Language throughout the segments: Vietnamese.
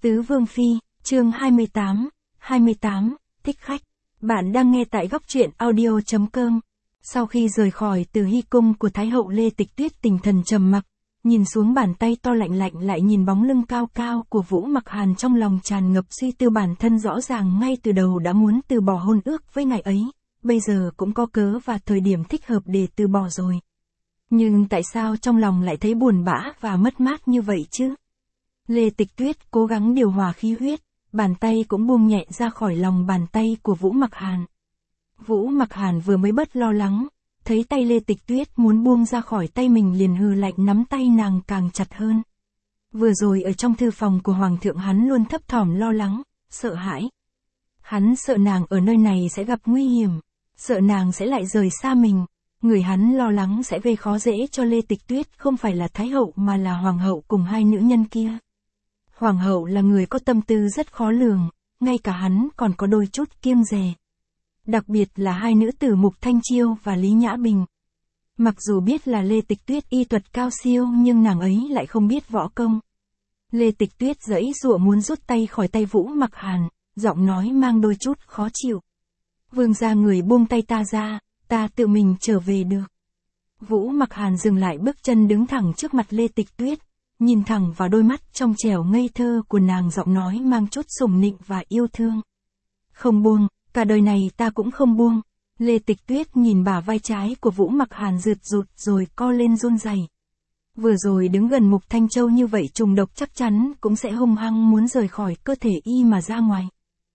Tứ Vương Phi, chương 28, thích khách. Bạn đang nghe tại góc truyện audio.com. Sau khi rời khỏi Từ Hy cung của Thái hậu Lê Tịch Tuyết, Tình thần trầm mặc, nhìn xuống bàn tay to lạnh lạnh, lại nhìn bóng lưng cao cao của Vũ Mặc Hàn, trong lòng tràn ngập suy tư. Bản thân rõ ràng ngay từ đầu đã muốn từ bỏ hôn ước với ngài ấy, bây giờ cũng có cớ và thời điểm thích hợp để từ bỏ rồi. Nhưng tại sao trong lòng lại thấy buồn bã và mất mát như vậy chứ? Lê Tịch Tuyết cố gắng điều hòa khí huyết, bàn tay cũng buông nhẹ ra khỏi lòng bàn tay của Vũ Mặc Hàn. Vũ Mặc Hàn vừa mới bớt lo lắng, thấy tay Lê Tịch Tuyết muốn buông ra khỏi tay mình liền hừ lạnh, nắm tay nàng càng chặt hơn. Vừa rồi ở trong thư phòng của Hoàng thượng, hắn luôn thấp thỏm lo lắng, sợ hãi. Hắn sợ nàng ở nơi này sẽ gặp nguy hiểm, sợ nàng sẽ lại rời xa mình. Người hắn lo lắng sẽ gây khó dễ cho Lê Tịch Tuyết không phải là Thái hậu mà là Hoàng hậu cùng hai nữ nhân kia. Hoàng hậu là người có tâm tư rất khó lường, ngay cả hắn còn có đôi chút kiêng dè. Đặc biệt là hai nữ tử Mục Thanh Chiêu và Lý Nhã Bình. Mặc dù biết là Lê Tịch Tuyết y thuật cao siêu nhưng nàng ấy lại không biết võ công. Lê Tịch Tuyết giãy giụa muốn rút tay khỏi tay Vũ Mặc Hàn, giọng nói mang đôi chút khó chịu. Vương gia, người buông tay ta ra, ta tự mình trở về được. Vũ Mặc Hàn dừng lại bước chân, đứng thẳng trước mặt Lê Tịch Tuyết, nhìn thẳng vào đôi mắt trong trẻo ngây thơ của nàng, giọng nói mang chút sủng nịnh và yêu thương. Không buông, cả đời này ta cũng không buông. Lê Tịch Tuyết nhìn bả vai trái của Vũ Mặc Hàn rụt rụt rồi co lên run rẩy. Vừa rồi đứng gần Mục Thanh Châu như vậy, trùng độc chắc chắn cũng sẽ hung hăng muốn rời khỏi cơ thể y mà ra ngoài.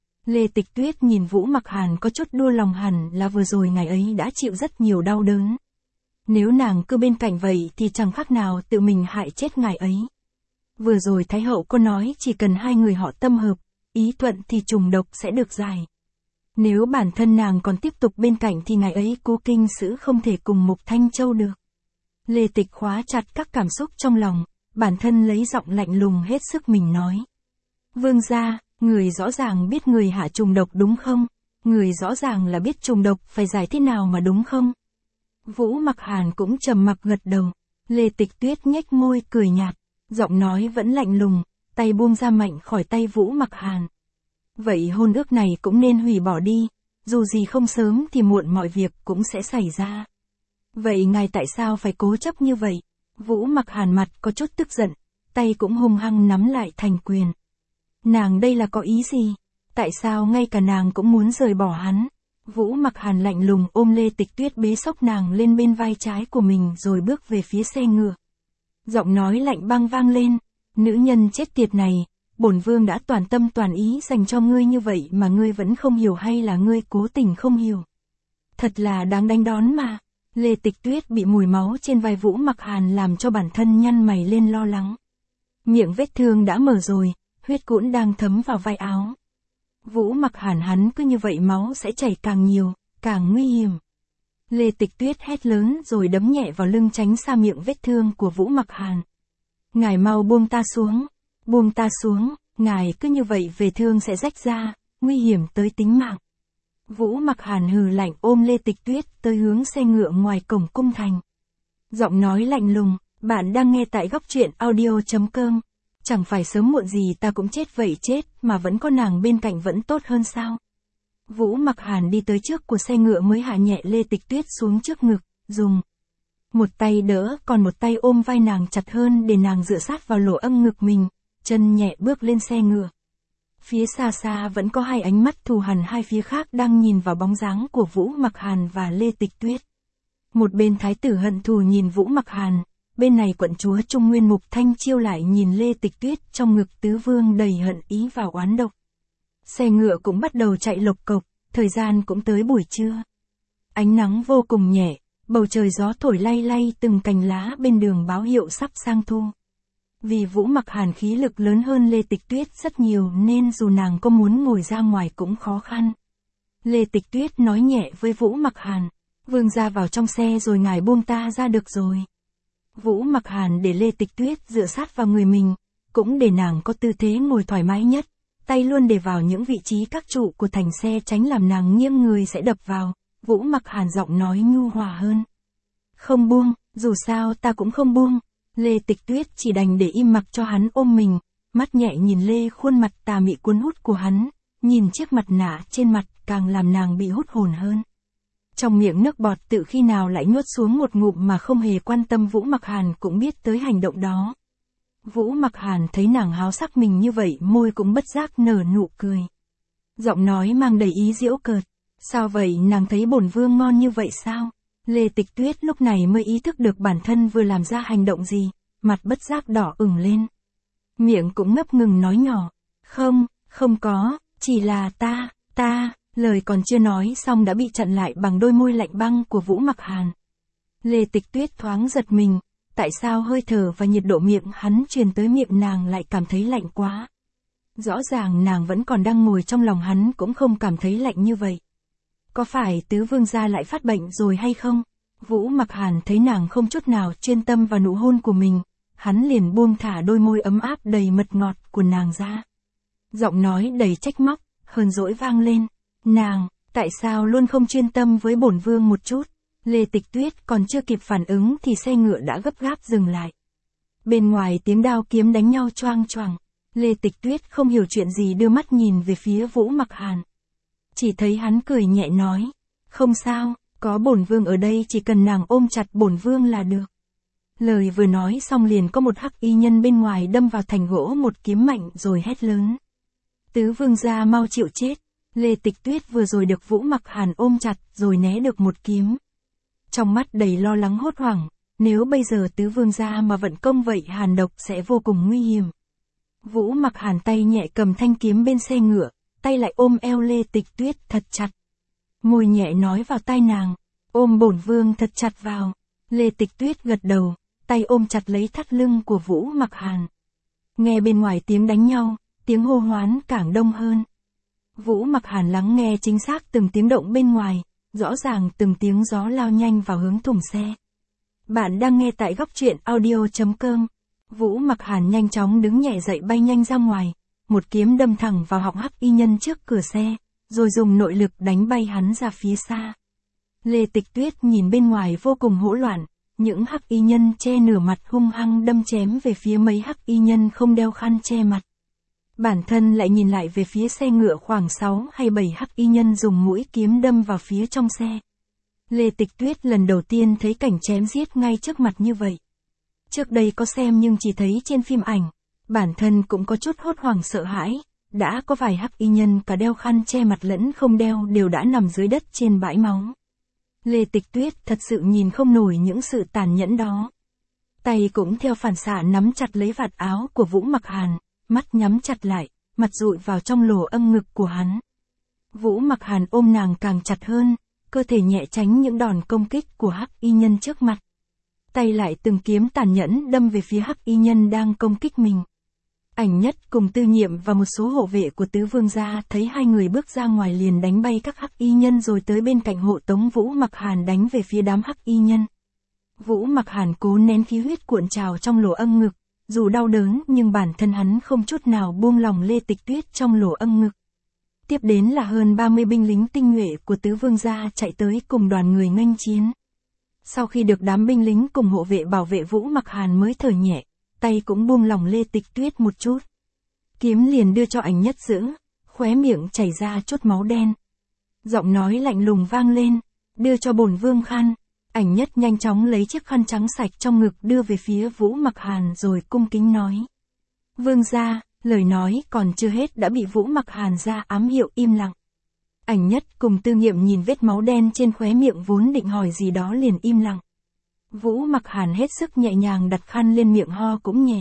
Lê Tịch Tuyết nhìn Vũ Mặc Hàn có chút đua lòng, hẳn là vừa rồi ngài ấy đã chịu rất nhiều đau đớn. Nếu nàng cứ bên cạnh vậy thì chẳng khác nào tự mình hại chết ngài ấy. Vừa rồi Thái hậu có nói chỉ cần hai người họ tâm hợp, ý thuận thì trùng độc sẽ được giải. Nếu bản thân nàng còn tiếp tục bên cạnh thì ngài ấy cố kinh sử không thể cùng Mục Thanh Châu được. Lê Tịch khóa chặt các cảm xúc trong lòng, bản thân lấy giọng lạnh lùng hết sức mình nói. Vương gia, người rõ ràng biết người hạ trùng độc đúng không? Người rõ ràng là biết trùng độc phải giải thế nào mà đúng không? Vũ Mặc Hàn cũng trầm mặc gật đầu. Lê Tịch Tuyết nhếch môi cười nhạt, giọng nói vẫn lạnh lùng, tay buông ra mạnh khỏi tay Vũ Mặc Hàn. Vậy hôn ước này cũng nên hủy bỏ đi, dù gì không sớm thì muộn mọi việc cũng sẽ xảy ra. Vậy ngài tại sao phải cố chấp như vậy? Vũ Mặc Hàn mặt có chút tức giận, tay cũng hung hăng nắm lại thành quyền. Nàng đây là có ý gì? Tại sao ngay cả nàng cũng muốn rời bỏ hắn? Vũ Mặc Hàn lạnh lùng ôm Lê Tịch Tuyết, bế xốc nàng lên bên vai trái của mình rồi bước về phía xe ngựa. Giọng nói lạnh băng vang lên, nữ nhân chết tiệt này, bổn vương đã toàn tâm toàn ý dành cho ngươi như vậy mà ngươi vẫn không hiểu, hay là ngươi cố tình không hiểu? Thật là đáng đánh đón mà. Lê Tịch Tuyết bị mùi máu trên vai Vũ Mặc Hàn làm cho bản thân nhăn mày lên lo lắng. Miệng vết thương đã mở rồi, huyết cũng đang thấm vào vai áo. Vũ Mặc Hàn hắn cứ như vậy máu sẽ chảy càng nhiều, càng nguy hiểm. Lê Tịch Tuyết hét lớn rồi đấm nhẹ vào lưng tránh xa miệng vết thương của Vũ Mặc Hàn. Ngài mau buông ta xuống, ngài cứ như vậy về thương sẽ rách ra, nguy hiểm tới tính mạng. Vũ Mặc Hàn hừ lạnh ôm Lê Tịch Tuyết tới hướng xe ngựa ngoài cổng cung thành. Giọng nói lạnh lùng, bạn đang nghe tại góc truyện audio.com. Chẳng phải sớm muộn gì ta cũng chết vậy chết mà vẫn có nàng bên cạnh vẫn tốt hơn sao? Vũ Mặc Hàn đi tới trước của xe ngựa mới hạ nhẹ Lê Tịch Tuyết xuống trước ngực, dùng một tay đỡ còn một tay ôm vai nàng chặt hơn để nàng dựa sát vào lỗ âm ngực mình, chân nhẹ bước lên xe ngựa. Phía xa xa vẫn có hai ánh mắt thù hằn hai phía khác đang nhìn vào bóng dáng của Vũ Mặc Hàn và Lê Tịch Tuyết. Một bên thái tử hận thù nhìn Vũ Mặc Hàn, bên này quận chúa Trung Nguyên Mục Thanh Chiêu lại nhìn Lê Tịch Tuyết, trong ngực tứ vương đầy hận ý và oán độc. Xe ngựa cũng bắt đầu chạy lộc cộc, thời gian cũng tới buổi trưa. Ánh nắng vô cùng nhẹ, bầu trời gió thổi lay lay từng cành lá bên đường báo hiệu sắp sang thu. Vì Vũ Mặc Hàn khí lực lớn hơn Lê Tịch Tuyết rất nhiều nên dù nàng có muốn ngồi ra ngoài cũng khó khăn. Lê Tịch Tuyết nói nhẹ với Vũ Mặc Hàn, vương gia vào trong xe rồi ngài buông ta ra được rồi. Vũ Mặc Hàn để Lê Tịch Tuyết dựa sát vào người mình, cũng để nàng có tư thế ngồi thoải mái nhất, tay luôn để vào những vị trí các trụ của thành xe tránh làm nàng nghiêng người sẽ đập vào. Vũ Mặc Hàn giọng nói nhu hòa hơn. Không buông, dù sao ta cũng không buông. Lê Tịch Tuyết chỉ đành để im mặc cho hắn ôm mình, mắt nhẹ nhìn Lê khuôn mặt tà mị cuốn hút của hắn, nhìn chiếc mặt nạ trên mặt càng làm nàng bị hút hồn hơn. Trong miệng nước bọt tự khi nào lại nuốt xuống một ngụm mà không hề quan tâm Vũ Mặc Hàn cũng biết tới hành động đó. Vũ Mặc Hàn thấy nàng háo sắc mình như vậy môi cũng bất giác nở nụ cười. Giọng nói mang đầy ý giễu cợt. Sao vậy, nàng thấy bổn vương ngon như vậy sao? Lê Tịch Tuyết lúc này mới ý thức được bản thân vừa làm ra hành động gì, mặt bất giác đỏ ửng lên. Miệng cũng ngập ngừng nói nhỏ. Không có, chỉ là ta, lời còn chưa nói xong đã bị chặn lại bằng đôi môi lạnh băng của Vũ Mặc Hàn. Lê Tịch Tuyết thoáng giật mình, tại sao hơi thở và nhiệt độ miệng hắn truyền tới miệng nàng lại cảm thấy lạnh quá. Rõ ràng nàng vẫn còn đang ngồi trong lòng hắn cũng không cảm thấy lạnh như vậy. Có phải tứ vương gia lại phát bệnh rồi hay không? Vũ Mặc Hàn thấy nàng không chút nào chuyên tâm vào nụ hôn của mình, hắn liền buông thả đôi môi ấm áp đầy mật ngọt của nàng ra. Giọng nói đầy trách móc, hờn dỗi vang lên. Nàng, tại sao luôn không chuyên tâm với bổn vương một chút? Lê Tịch Tuyết còn chưa kịp phản ứng thì xe ngựa đã gấp gáp dừng lại. Bên ngoài tiếng đao kiếm đánh nhau choang choàng. Lê Tịch Tuyết không hiểu chuyện gì đưa mắt nhìn về phía Vũ Mặc Hàn. Chỉ thấy hắn cười nhẹ nói. Không sao, có bổn vương ở đây chỉ cần nàng ôm chặt bổn vương là được. Lời vừa nói xong liền có một hắc y nhân bên ngoài đâm vào thành gỗ một kiếm mạnh rồi hét lớn. Tứ vương gia mau chịu chết. Lê Tịch Tuyết vừa rồi được Vũ Mặc Hàn ôm chặt rồi né được một kiếm. Trong mắt đầy lo lắng hốt hoảng, nếu bây giờ tứ vương gia mà vận công vậy hàn độc sẽ vô cùng nguy hiểm. Vũ Mặc Hàn tay nhẹ cầm thanh kiếm bên xe ngựa, tay lại ôm eo Lê Tịch Tuyết thật chặt. Môi nhẹ nói vào tai nàng, ôm bổn vương thật chặt vào. Lê Tịch Tuyết gật đầu, tay ôm chặt lấy thắt lưng của Vũ Mặc Hàn. Nghe bên ngoài tiếng đánh nhau, tiếng hô hoán càng đông hơn. Vũ Mặc Hàn lắng nghe chính xác từng tiếng động bên ngoài, rõ ràng từng tiếng gió lao nhanh vào hướng thùng xe. Bạn đang nghe tại góc truyện audio.com. Vũ Mặc Hàn nhanh chóng đứng nhẹ dậy bay nhanh ra ngoài, một kiếm đâm thẳng vào họng hắc y nhân trước cửa xe, rồi dùng nội lực đánh bay hắn ra phía xa. Lê Tịch Tuyết nhìn bên ngoài vô cùng hỗn loạn, những hắc y nhân che nửa mặt hung hăng đâm chém về phía mấy hắc y nhân không đeo khăn che mặt. Bản thân lại nhìn lại về phía xe ngựa khoảng 6 hay 7 hắc y nhân dùng mũi kiếm đâm vào phía trong xe. Lê Tịch Tuyết lần đầu tiên thấy cảnh chém giết ngay trước mặt như vậy. Trước đây có xem nhưng chỉ thấy trên phim ảnh, bản thân cũng có chút hốt hoảng sợ hãi, đã có vài hắc y nhân cả đeo khăn che mặt lẫn không đeo đều đã nằm dưới đất trên bãi máu. Lê Tịch Tuyết thật sự nhìn không nổi những sự tàn nhẫn đó. Tay cũng theo phản xạ nắm chặt lấy vạt áo của Vũ Mặc Hàn, mắt nhắm chặt lại, mặt dụi vào trong lỗ âm ngực của hắn. Vũ Mặc Hàn ôm nàng càng chặt hơn, cơ thể nhẹ tránh những đòn công kích của hắc y nhân trước mặt. Tay lại từng kiếm tàn nhẫn đâm về phía hắc y nhân đang công kích mình. Ảnh Nhất cùng Tư Nhiệm và một số hộ vệ của tứ vương gia thấy hai người bước ra ngoài liền đánh bay các hắc y nhân rồi tới bên cạnh hộ tống Vũ Mặc Hàn đánh về phía đám hắc y nhân. Vũ Mặc Hàn cố nén khí huyết cuộn trào trong lỗ âm ngực, dù đau đớn nhưng bản thân hắn không chút nào buông lòng Lê Tịch Tuyết trong lỗ âm ngực. Tiếp đến là hơn 30 binh lính tinh nhuệ của tứ vương gia chạy tới cùng đoàn người nghênh chiến. Sau khi được đám binh lính cùng hộ vệ bảo vệ Vũ Mặc Hàn mới thở nhẹ, tay cũng buông lòng Lê Tịch Tuyết một chút. Kiếm liền đưa cho Ảnh Nhất giữ, khóe miệng chảy ra chút máu đen. Giọng nói lạnh lùng vang lên, đưa cho bổn vương khăn. Ảnh Nhất nhanh chóng lấy chiếc khăn trắng sạch trong ngực đưa về phía Vũ Mặc Hàn rồi cung kính nói. Vương gia, lời nói còn chưa hết đã bị Vũ Mặc Hàn ra ám hiệu im lặng. Ảnh Nhất cùng Tư Nghiệm nhìn vết máu đen trên khóe miệng vốn định hỏi gì đó liền im lặng. Vũ Mặc Hàn hết sức nhẹ nhàng đặt khăn lên miệng ho cũng nhẹ.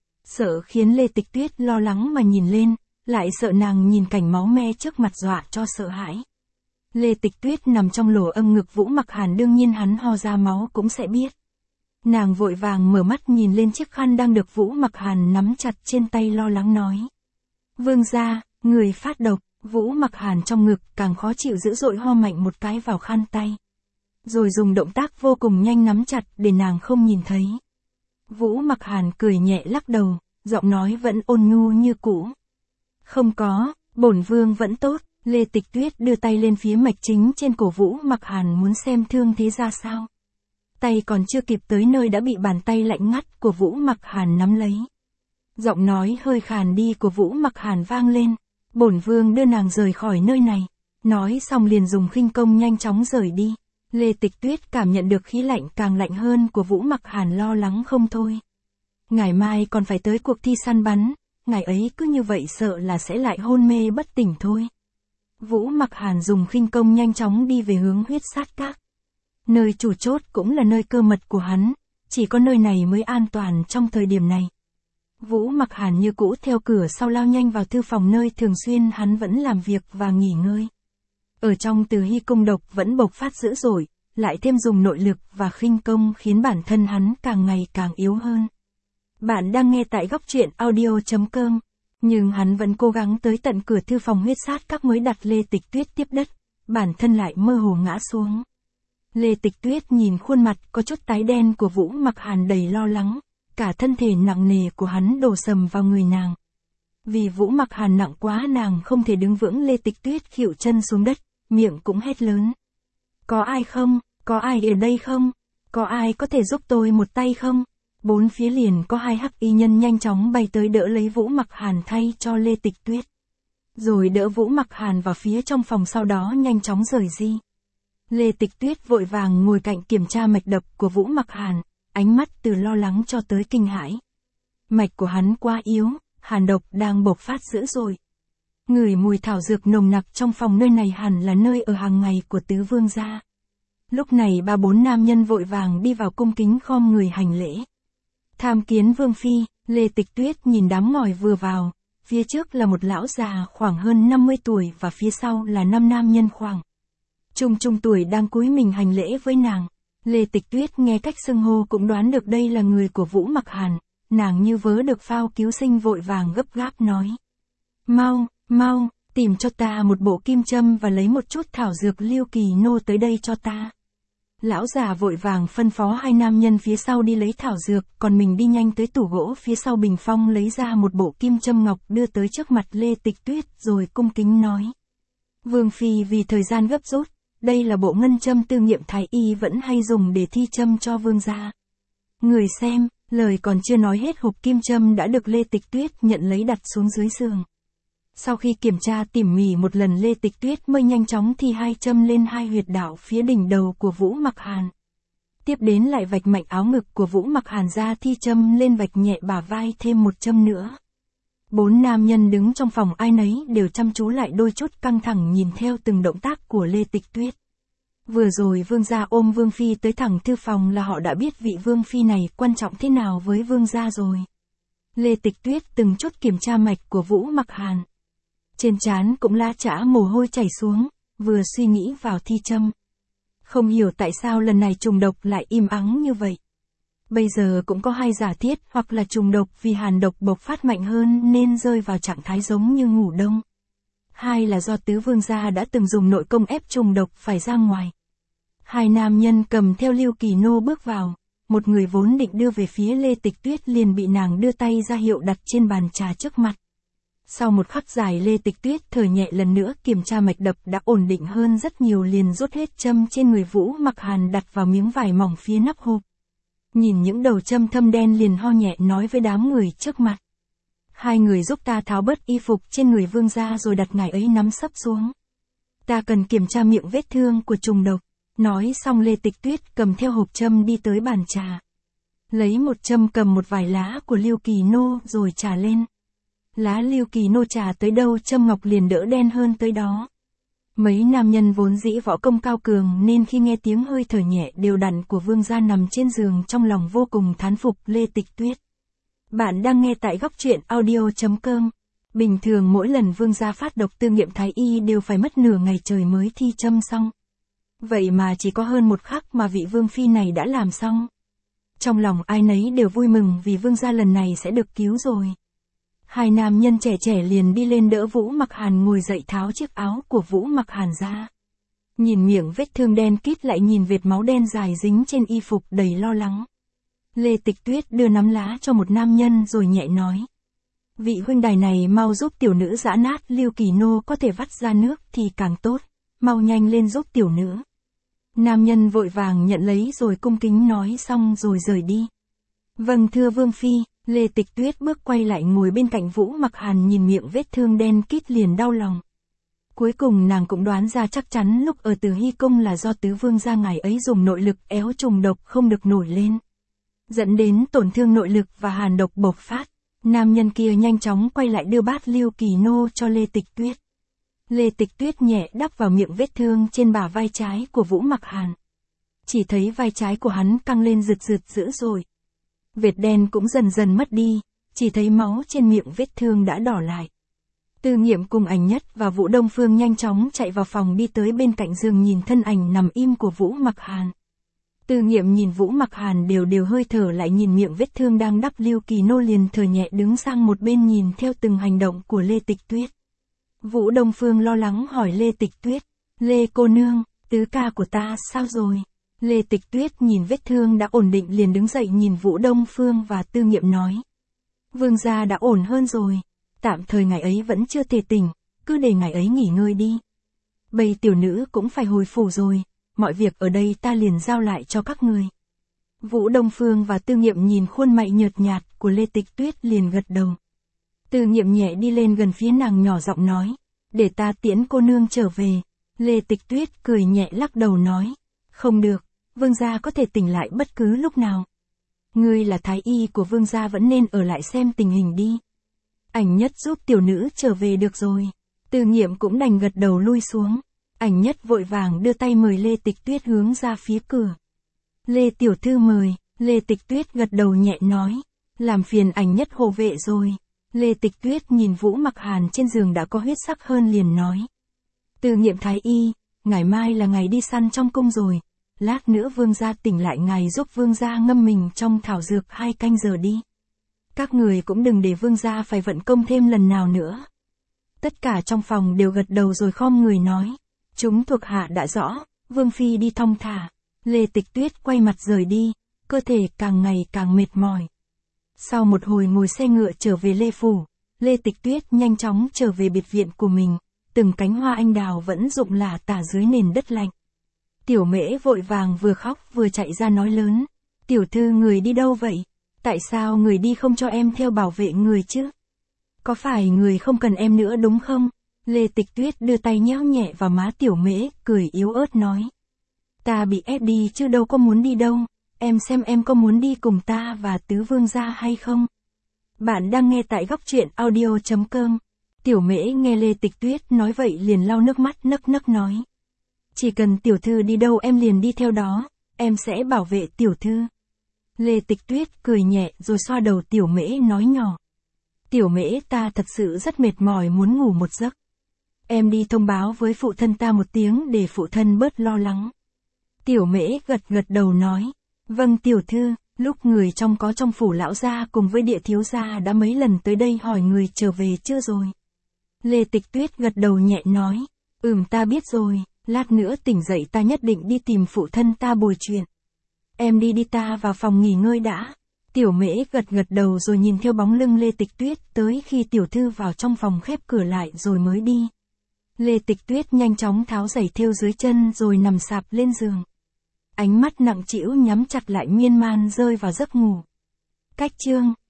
Sợ khiến Lê Tịch Tuyết lo lắng mà nhìn lên, lại sợ nàng nhìn cảnh máu me trước mặt dọa cho sợ hãi. Lê Tịch Tuyết nằm trong lỗ âm ngực Vũ Mặc Hàn đương nhiên hắn ho ra máu cũng sẽ biết. Nàng vội vàng mở mắt nhìn lên chiếc khăn đang được Vũ Mặc Hàn nắm chặt trên tay lo lắng nói. Vương gia, người phát độc. Vũ Mặc Hàn trong ngực càng khó chịu dữ dội ho mạnh một cái vào khăn tay. Rồi dùng động tác vô cùng nhanh nắm chặt để nàng không nhìn thấy. Vũ Mặc Hàn cười nhẹ lắc đầu, giọng nói vẫn ôn nhu như cũ. Không có, bổn vương vẫn tốt. Lê Tịch Tuyết đưa tay lên phía mạch chính trên cổ Vũ Mặc Hàn muốn xem thương thế ra sao. Tay còn chưa kịp tới nơi đã bị bàn tay lạnh ngắt của Vũ Mặc Hàn nắm lấy. Giọng nói hơi khàn đi của Vũ Mặc Hàn vang lên. Bổn vương đưa nàng rời khỏi nơi này. Nói xong liền dùng khinh công nhanh chóng rời đi. Lê Tịch Tuyết cảm nhận được khí lạnh càng lạnh hơn của Vũ Mặc Hàn, lo lắng không thôi. Ngày mai còn phải tới cuộc thi săn bắn, ngày ấy cứ như vậy sợ là sẽ lại hôn mê bất tỉnh thôi. Vũ Mặc Hàn dùng khinh công nhanh chóng đi về hướng Huyết Sát Các. Nơi chủ chốt cũng là nơi cơ mật của hắn, chỉ có nơi này mới an toàn trong thời điểm này. Vũ Mặc Hàn như cũ theo cửa sau lao nhanh vào thư phòng nơi thường xuyên hắn vẫn làm việc và nghỉ ngơi. Ở trong Từ Hy cung độc vẫn bộc phát dữ dội, lại thêm dùng nội lực và khinh công khiến bản thân hắn càng ngày càng yếu hơn. Bạn đang nghe tại góc truyện audio.com, nhưng hắn vẫn cố gắng tới tận cửa thư phòng Huyết Sát Các mới đặt Lê Tịch Tuyết tiếp đất, bản thân lại mơ hồ ngã xuống. Lê Tịch Tuyết nhìn khuôn mặt có chút tái đen của Vũ Mặc Hàn đầy lo lắng, cả thân thể nặng nề của hắn đổ sầm vào người nàng. Vì Vũ Mặc Hàn nặng quá nàng không thể đứng vững, Lê Tịch Tuyết khuỵu chân xuống đất, miệng cũng hét lớn. Có ai không? Có ai ở đây không? Có ai có thể giúp tôi một tay không? Bốn phía liền có hai hắc y nhân nhanh chóng bay tới đỡ lấy Vũ Mặc Hàn thay cho Lê Tịch Tuyết. Rồi đỡ Vũ Mặc Hàn vào phía trong phòng, sau đó nhanh chóng rời đi. Lê Tịch Tuyết vội vàng ngồi cạnh kiểm tra mạch đập của Vũ Mặc Hàn, ánh mắt từ lo lắng cho tới kinh hãi. Mạch của hắn quá yếu, hàn độc đang bộc phát dữ dội. Ngửi mùi thảo dược nồng nặc trong phòng, nơi này hẳn là nơi ở hàng ngày của tứ vương gia. Lúc này 3-4 nam nhân vội vàng đi vào cung kính khom người hành lễ. Tham kiến vương phi. Lê Tịch Tuyết nhìn đám ngòi vừa vào, phía trước là một lão già khoảng hơn 50 tuổi và phía sau là 5 nam nhân khoảng trung tuổi đang cúi mình hành lễ với nàng. Lê Tịch Tuyết nghe cách xưng hô cũng đoán được đây là người của Vũ Mặc Hàn, nàng như vớ được phao cứu sinh vội vàng gấp gáp nói. Mau, tìm cho ta một bộ kim châm và lấy một chút thảo dược Liêu Kỳ Nô tới đây cho ta. Lão già vội vàng phân phó hai nam nhân phía sau đi lấy thảo dược, còn mình đi nhanh tới tủ gỗ phía sau bình phong lấy ra một bộ kim châm ngọc đưa tới trước mặt Lê Tịch Tuyết rồi cung kính nói. Vương phi vì thời gian gấp rút, đây là bộ ngân châm tư nghiệm thái y vẫn hay dùng để thi châm cho vương gia. Người xem, lời còn chưa nói hết hộp kim châm đã được Lê Tịch Tuyết nhận lấy đặt xuống dưới giường. Sau khi kiểm tra tỉ mỉ một lần, Lê Tịch Tuyết mới nhanh chóng thi hai châm lên hai huyệt đạo phía đỉnh đầu của Vũ Mặc Hàn. Tiếp đến lại vạch mạnh áo ngực của Vũ Mặc Hàn ra, thi châm lên vạch nhẹ bả vai thêm một châm nữa. 4 nam nhân đứng trong phòng ai nấy đều chăm chú lại, đôi chút căng thẳng nhìn theo từng động tác của Lê Tịch Tuyết. Vừa rồi vương gia ôm vương phi tới thẳng thư phòng là họ đã biết vị vương phi này quan trọng thế nào với vương gia rồi. Lê Tịch Tuyết từng chút kiểm tra mạch của Vũ Mặc Hàn. Trên trán cũng la chã mồ hôi chảy xuống, vừa suy nghĩ vào thi châm. Không hiểu tại sao lần này trùng độc lại im ắng như vậy. Bây giờ cũng có hai giả thiết, hoặc là trùng độc vì hàn độc bộc phát mạnh hơn nên rơi vào trạng thái giống như ngủ đông. Hai là do tứ vương gia đã từng dùng nội công ép trùng độc phải ra ngoài. Hai nam nhân cầm theo Liêu Kỳ Nô bước vào, một người vốn định đưa về phía Lê Tịch Tuyết liền bị nàng đưa tay ra hiệu đặt trên bàn trà trước mặt. Sau một khắc dài, Lê Tịch Tuyết thở nhẹ lần nữa, kiểm tra mạch đập đã ổn định hơn rất nhiều, liền rút hết châm trên người Vũ Mặc Hàn đặt vào miếng vải mỏng phía nắp hộp. Nhìn những đầu châm thâm đen liền ho nhẹ nói với đám người trước mặt. Hai người giúp ta tháo bớt y phục trên người vương gia rồi đặt ngài ấy nắm sấp xuống. Ta cần kiểm tra miệng vết thương của trùng độc. Nói xong Lê Tịch Tuyết cầm theo hộp châm đi tới bàn trà. Lấy một châm cầm một vài lá của Liêu Kỳ Nô rồi trà lên. Lá Liêu Kỳ Nô trà tới đâu châm ngọc liền đỡ đen hơn tới đó. Mấy nam nhân vốn dĩ võ công cao cường nên khi nghe tiếng hơi thở nhẹ đều đặn của vương gia nằm trên giường trong lòng vô cùng thán phục Lê Tịch Tuyết. Bạn đang nghe tại góc truyện audio.com. Bình thường mỗi lần vương gia phát độc tư nghiệm thái y đều phải mất nửa ngày trời mới thi châm xong. Vậy mà chỉ có hơn một khắc mà vị vương phi này đã làm xong. Trong lòng ai nấy đều vui mừng vì vương gia lần này sẽ được cứu rồi. Hai nam nhân trẻ liền đi lên đỡ Vũ Mặc Hàn ngồi dậy, tháo chiếc áo của Vũ Mặc Hàn ra. Nhìn miệng vết thương đen kít lại nhìn vệt máu đen dài dính trên y phục đầy lo lắng. Lê Tịch Tuyết đưa nắm lá cho một nam nhân rồi nhẹ nói. Vị huynh đài này mau giúp tiểu nữ giã nát Liêu Kỳ Nô, có thể vắt ra nước thì càng tốt. Mau nhanh lên giúp tiểu nữ. Nam nhân vội vàng nhận lấy rồi cung kính nói xong rồi rời đi. Vâng thưa vương phi. Lê Tịch Tuyết bước quay lại ngồi bên cạnh Vũ Mặc Hàn nhìn miệng vết thương đen kít liền đau lòng. Cuối cùng nàng cũng đoán ra chắc chắn lúc ở Từ Hy Cung là do tứ vương gia ngày ấy dùng nội lực éo trùng độc không được nổi lên, dẫn đến tổn thương nội lực và hàn độc bộc phát. Nam nhân kia nhanh chóng quay lại đưa bát Lưu Kỳ Nô cho Lê Tịch Tuyết. Lê Tịch Tuyết nhẹ đắp vào miệng vết thương trên bả vai trái của Vũ Mặc Hàn. Chỉ thấy vai trái của hắn căng lên rực rực dữ dội. Vệt đen cũng dần dần mất đi, chỉ thấy máu trên miệng vết thương đã đỏ lại. Tư Nghiệm cùng Ảnh Nhất và Vũ Đông Phương nhanh chóng chạy vào phòng đi tới bên cạnh giường nhìn thân ảnh nằm im của Vũ Mặc Hàn. Tư Nghiệm nhìn Vũ Mặc Hàn đều hơi thở lại nhìn miệng vết thương đang đắp Lưu Kỳ Nô liền thở nhẹ đứng sang một bên nhìn theo từng hành động của Lê Tịch Tuyết. Vũ Đông Phương lo lắng hỏi Lê Tịch Tuyết, Lê cô nương, tứ ca của ta sao rồi? Lê Tịch Tuyết nhìn vết thương đã ổn định liền đứng dậy nhìn Vũ Đông Phương và Tư Nghiệm nói. Vương gia đã ổn hơn rồi, tạm thời ngày ấy vẫn chưa thể tỉnh, cứ để ngày ấy nghỉ ngơi đi. Bây tiểu nữ cũng phải hồi phủ rồi, mọi việc ở đây ta liền giao lại cho các người. Vũ Đông Phương và Tư Nghiệm nhìn khuôn mặt nhợt nhạt của Lê Tịch Tuyết liền gật đầu. Tư Nghiệm nhẹ đi lên gần phía nàng nhỏ giọng nói, để ta tiễn cô nương trở về. Lê Tịch Tuyết cười nhẹ lắc đầu nói, không được, vương gia có thể tỉnh lại bất cứ lúc nào. Ngươi là thái y của vương gia vẫn nên ở lại xem tình hình đi. Ảnh Nhất giúp tiểu nữ trở về được rồi. Tư Nghiệm cũng đành gật đầu lui xuống. Ảnh Nhất vội vàng đưa tay mời Lê Tịch Tuyết hướng ra phía cửa. Lê tiểu thư mời. Lê Tịch Tuyết gật đầu nhẹ nói, làm phiền Ảnh Nhất hộ vệ rồi. Lê Tịch Tuyết nhìn Vũ Mặc Hàn trên giường đã có huyết sắc hơn liền nói. Tư Nghiệm thái y, ngày mai là ngày đi săn trong cung rồi. Lát nữa vương gia tỉnh lại ngài giúp vương gia ngâm mình trong thảo dược 2 canh giờ đi. Các người cũng đừng để vương gia phải vận công thêm lần nào nữa. Tất cả trong phòng đều gật đầu rồi khom người nói. Chúng thuộc hạ đã rõ, vương phi đi thong thả. Lê Tịch Tuyết quay mặt rời đi, cơ thể càng ngày càng mệt mỏi. Sau một hồi ngồi xe ngựa trở về Lê Phủ, Lê Tịch Tuyết nhanh chóng trở về biệt viện của mình, từng cánh hoa anh đào vẫn rụng lả tả dưới nền đất lạnh. Tiểu Mễ vội vàng vừa khóc vừa chạy ra nói lớn, tiểu thư người đi đâu vậy? Tại sao người đi không cho em theo bảo vệ người chứ? Có phải người không cần em nữa đúng không? Lê Tịch Tuyết đưa tay nhéo nhẹ vào má Tiểu Mễ, cười yếu ớt nói. Ta bị ép đi chứ đâu có muốn đi đâu, em xem em có muốn đi cùng ta và tứ vương gia hay không? Bạn đang nghe tại góc truyện audio.com. Tiểu Mễ nghe Lê Tịch Tuyết nói vậy liền lau nước mắt nấc nấc nói. Chỉ cần tiểu thư đi đâu em liền đi theo đó, em sẽ bảo vệ tiểu thư. Lê Tịch Tuyết cười nhẹ rồi xoa đầu Tiểu Mễ nói nhỏ. Tiểu Mễ ta thật sự rất mệt mỏi muốn ngủ một giấc. Em đi thông báo với phụ thân ta một tiếng để phụ thân bớt lo lắng. Tiểu Mễ gật đầu nói. Vâng tiểu thư, lúc người trong có trong phủ lão gia cùng với Địa thiếu gia đã mấy lần tới đây hỏi người trở về chưa rồi. Lê Tịch Tuyết gật đầu nhẹ nói. Ta biết rồi, lát nữa tỉnh dậy ta nhất định đi tìm phụ thân ta bồi chuyện. Em đi ta vào phòng nghỉ ngơi đã. Tiểu Mễ gật đầu rồi nhìn theo bóng lưng Lê Tịch Tuyết tới khi tiểu thư vào trong phòng khép cửa lại rồi mới đi. Lê Tịch Tuyết nhanh chóng tháo giày thêu dưới chân rồi nằm sạp lên giường. Ánh mắt nặng trĩu nhắm chặt lại miên man rơi vào giấc ngủ. Cách chương